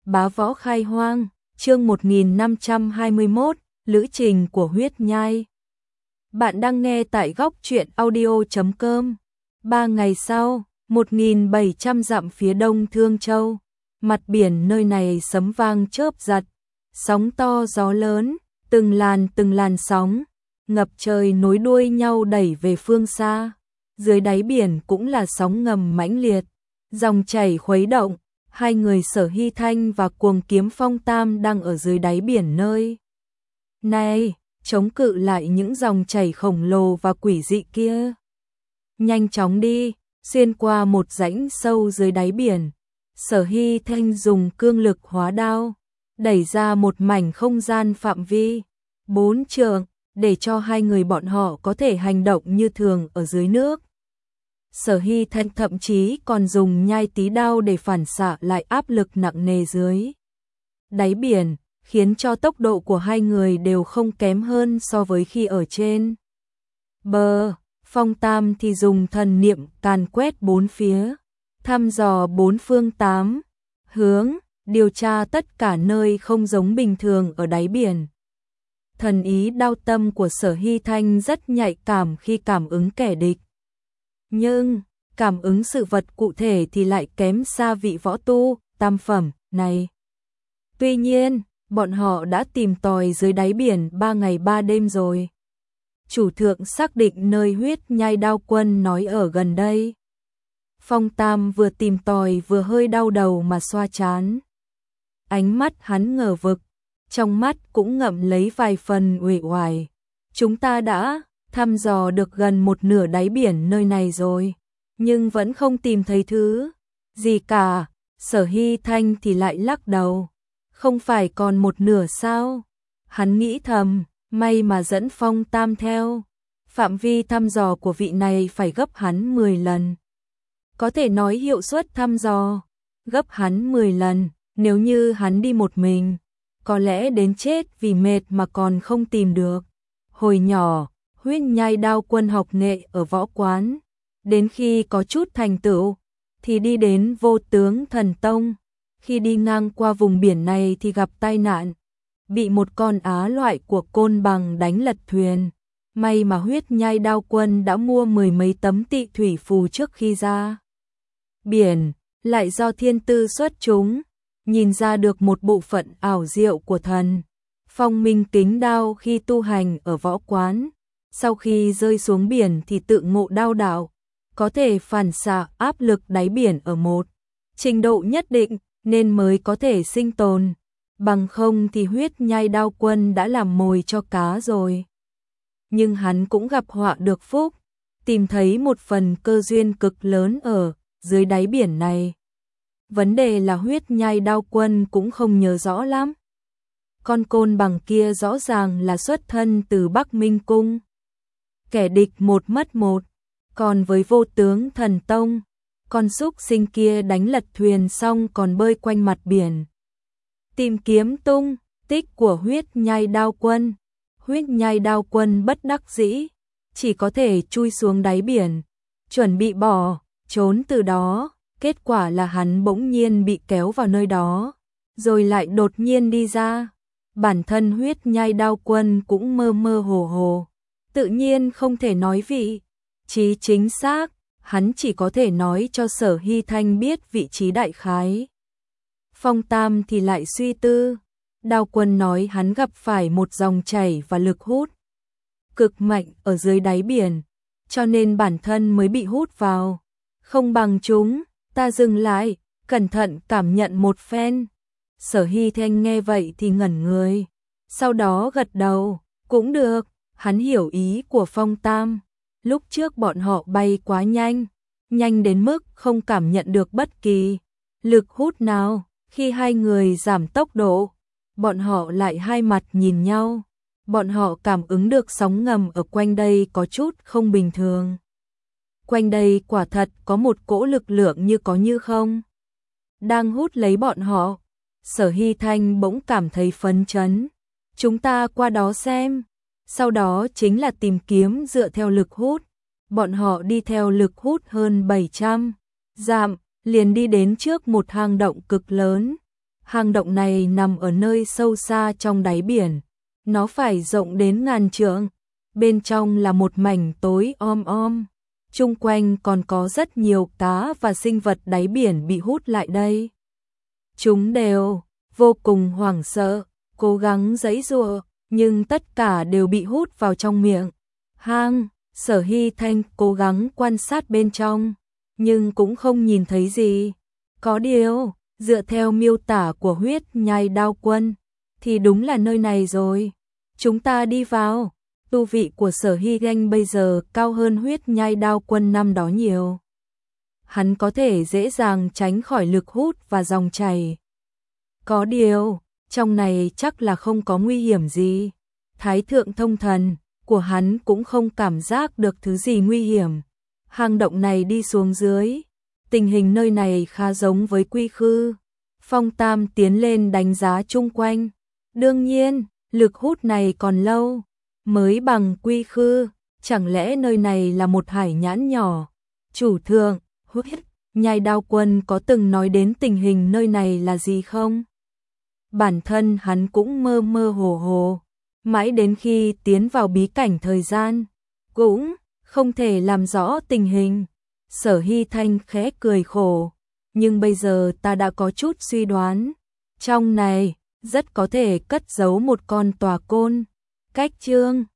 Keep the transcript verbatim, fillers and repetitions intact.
Bá Võ Khai Hoang, chương một nghìn năm trăm hai mươi mốt, Lữ trình của huyết nhai. Bạn đang nghe tại góc truyện audio chấm com. Ba ngày sau, một nghìn bảy trăm dặm phía đông Thương Châu, mặt biển nơi này sấm vang chớp giật, sóng to gió lớn, từng làn từng làn sóng, ngập trời nối đuôi nhau đẩy về phương xa. Dưới đáy biển cũng là sóng ngầm mãnh liệt, dòng chảy khuấy động. Hai người Sở Hy Thanh và Cuồng Kiếm Phong Tam đang ở dưới đáy biển nơi này, chống cự lại những dòng chảy khổng lồ và quỷ dị kia. Nhanh chóng đi, xuyên qua một rãnh sâu dưới đáy biển, Sở Hy Thanh dùng cương lực hóa đao, đẩy ra một mảnh không gian phạm vi bốn trượng, để cho hai người bọn họ có thể hành động như thường ở dưới nước. Sở Hy Thanh thậm chí còn dùng nhai tí đao để phản xạ lại áp lực nặng nề dưới đáy biển, khiến cho tốc độ của hai người đều không kém hơn so với khi ở trên bờ. Phong Tam thì dùng thần niệm càn quét bốn phía, thăm dò bốn phương tám hướng, điều tra tất cả nơi không giống bình thường ở đáy biển. Thần ý đao tâm của Sở Hy Thanh rất nhạy cảm khi cảm ứng kẻ địch, nhưng cảm ứng sự vật cụ thể thì lại kém xa vị võ tu tam phẩm này. Tuy nhiên, bọn họ đã tìm tòi dưới đáy biển ba ngày ba đêm rồi. Chủ thượng xác định nơi huyết nhai đao quân nói ở gần đây. Phong Tam vừa tìm tòi vừa hơi đau đầu mà xoa trán. Ánh mắt hắn ngờ vực, trong mắt cũng ngậm lấy vài phần uể oải. Chúng ta đã thăm dò được gần một nửa đáy biển nơi này rồi, nhưng vẫn không tìm thấy thứ gì cả. Sở Hy Thanh thì lại lắc đầu. Không phải còn một nửa sao? Hắn nghĩ thầm, may mà dẫn Phong Tam theo. Phạm vi thăm dò của vị này phải gấp hắn mười lần. Có thể nói hiệu suất thăm dò gấp hắn mười lần, nếu như hắn đi một mình, có lẽ đến chết vì mệt mà còn không tìm được. Hồi nhỏ, huyết nhai đao quân học nghệ ở võ quán, đến khi có chút thành tựu thì đi đến Vô Tướng Thần Tông. Khi đi ngang qua vùng biển này thì gặp tai nạn, bị một con á loại của côn bằng đánh lật thuyền. May mà huyết nhai đao quân đã mua mười mấy tấm tị thủy phù trước khi ra biển, lại do thiên tư xuất chúng, nhìn ra được một bộ phận ảo diệu của thần phong minh kính đao khi tu hành ở võ quán. Sau khi rơi xuống biển thì tự ngộ đao đạo, có thể phản xạ áp lực đáy biển ở một trình độ nhất định, nên mới có thể sinh tồn. Bằng không thì huyết nhai đao quân đã làm mồi cho cá rồi. Nhưng hắn cũng gặp họa được phúc, tìm thấy một phần cơ duyên cực lớn ở dưới đáy biển này. Vấn đề là huyết nhai đao quân cũng không nhớ rõ lắm. Con côn bằng kia rõ ràng là xuất thân từ Bắc Minh Cung. Kẻ địch một mất một, còn với Vô Tướng Thần Tông, con súc sinh kia đánh lật thuyền xong còn bơi quanh mặt biển, tìm kiếm tung tích của huyết nhai đao quân. Huyết nhai đao quân bất đắc dĩ, chỉ có thể chui xuống đáy biển, chuẩn bị bỏ trốn từ đó. Kết quả là hắn bỗng nhiên bị kéo vào nơi đó, rồi lại đột nhiên đi ra. Bản thân huyết nhai đao quân cũng mơ mơ hồ hồ, tự nhiên không thể nói vị trí chính xác, hắn chỉ có thể nói cho Sở Hy Thanh biết vị trí đại khái. Phong Tam thì lại suy tư, đao quân nói hắn gặp phải một dòng chảy và lực hút cực mạnh ở dưới đáy biển, cho nên bản thân mới bị hút vào. Không bằng chúng ta dừng lại, cẩn thận cảm nhận một phen. Sở Hy Thanh nghe vậy thì ngẩn người, sau đó gật đầu, cũng được. Hắn hiểu ý của Phong Tam. Lúc trước bọn họ bay quá nhanh, nhanh đến mức không cảm nhận được bất kỳ lực hút nào. Khi hai người giảm tốc độ, bọn họ lại hai mặt nhìn nhau. Bọn họ cảm ứng được sóng ngầm ở quanh đây có chút không bình thường. Quanh đây quả thật có một cỗ lực lượng như có như không đang hút lấy bọn họ. Sở Hy Thanh bỗng cảm thấy phấn chấn. Chúng ta qua đó xem. Sau đó chính là tìm kiếm dựa theo lực hút. Bọn họ đi theo lực hút hơn bảy trăm dặm, liền đi đến trước một hang động cực lớn. Hang động này nằm ở nơi sâu xa trong đáy biển, nó phải rộng đến ngàn trượng, bên trong là một mảnh tối om om, chung quanh còn có rất nhiều cá và sinh vật đáy biển bị hút lại đây. Chúng đều vô cùng hoảng sợ, cố gắng giãy giụa, nhưng tất cả đều bị hút vào trong miệng hang. Sở Hy Thanh cố gắng quan sát bên trong, nhưng cũng không nhìn thấy gì. Có điều, dựa theo miêu tả của huyết nhai đao quân, thì đúng là nơi này rồi. Chúng ta đi vào. Tu vị của Sở Hy Thanh bây giờ cao hơn huyết nhai đao quân năm đó nhiều. Hắn có thể dễ dàng tránh khỏi lực hút và dòng chảy. Có điều, trong này chắc là không có nguy hiểm gì. Thái thượng thông thần của hắn cũng không cảm giác được thứ gì nguy hiểm. Hang động này đi xuống dưới, tình hình nơi này khá giống với Quy Khư. Phong Tam tiến lên đánh giá chung quanh. Đương nhiên, lực hút này còn lâu mới bằng Quy Khư, chẳng lẽ nơi này là một hải nhãn nhỏ? Chủ thượng, huyết nhai đao quân có từng nói đến tình hình nơi này là gì không? Bản thân hắn cũng mơ mơ hồ hồ, mãi đến khi tiến vào bí cảnh thời gian, cũng không thể làm rõ tình hình. Sở Hy Thanh khẽ cười khổ, nhưng bây giờ ta đã có chút suy đoán, trong này rất có thể cất giấu một con tòa côn. Cách chương